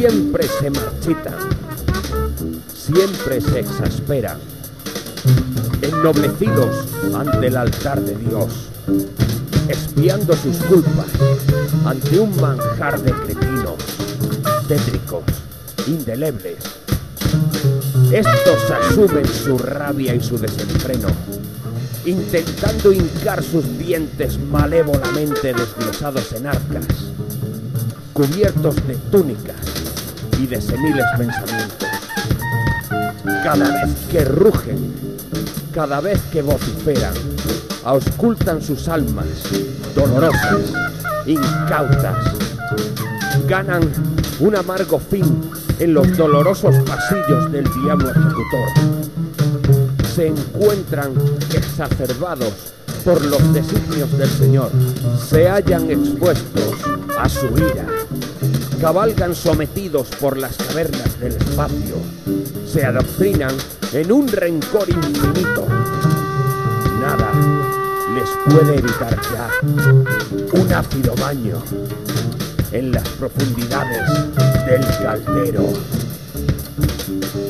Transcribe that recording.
siempre se marchitan, siempre se exasperan, ennoblecidos ante el altar de Dios, expiando sus culpas ante un manjar de cretinos, tétricos, indelebles. Estos asumen su rabia y su desenfreno, intentando hincar sus dientes malévolamente desglosados en arcas, cubiertos de túnicas y de seniles pensamientos. Cada vez que rugen, cada vez que vociferan, auscultan sus almas dolorosas, incautas. Ganan un amargo fin en los dolorosos pasillos del diablo ejecutor. Se encuentran exacerbados por los designios del Señor. Se hallan expuestos a su ira. Cabalgan sometidos por las cavernas del espacio. Se adoctrinan en un rencor infinito. Nada les puede evitar ya un ácido baño en las profundidades del caldero.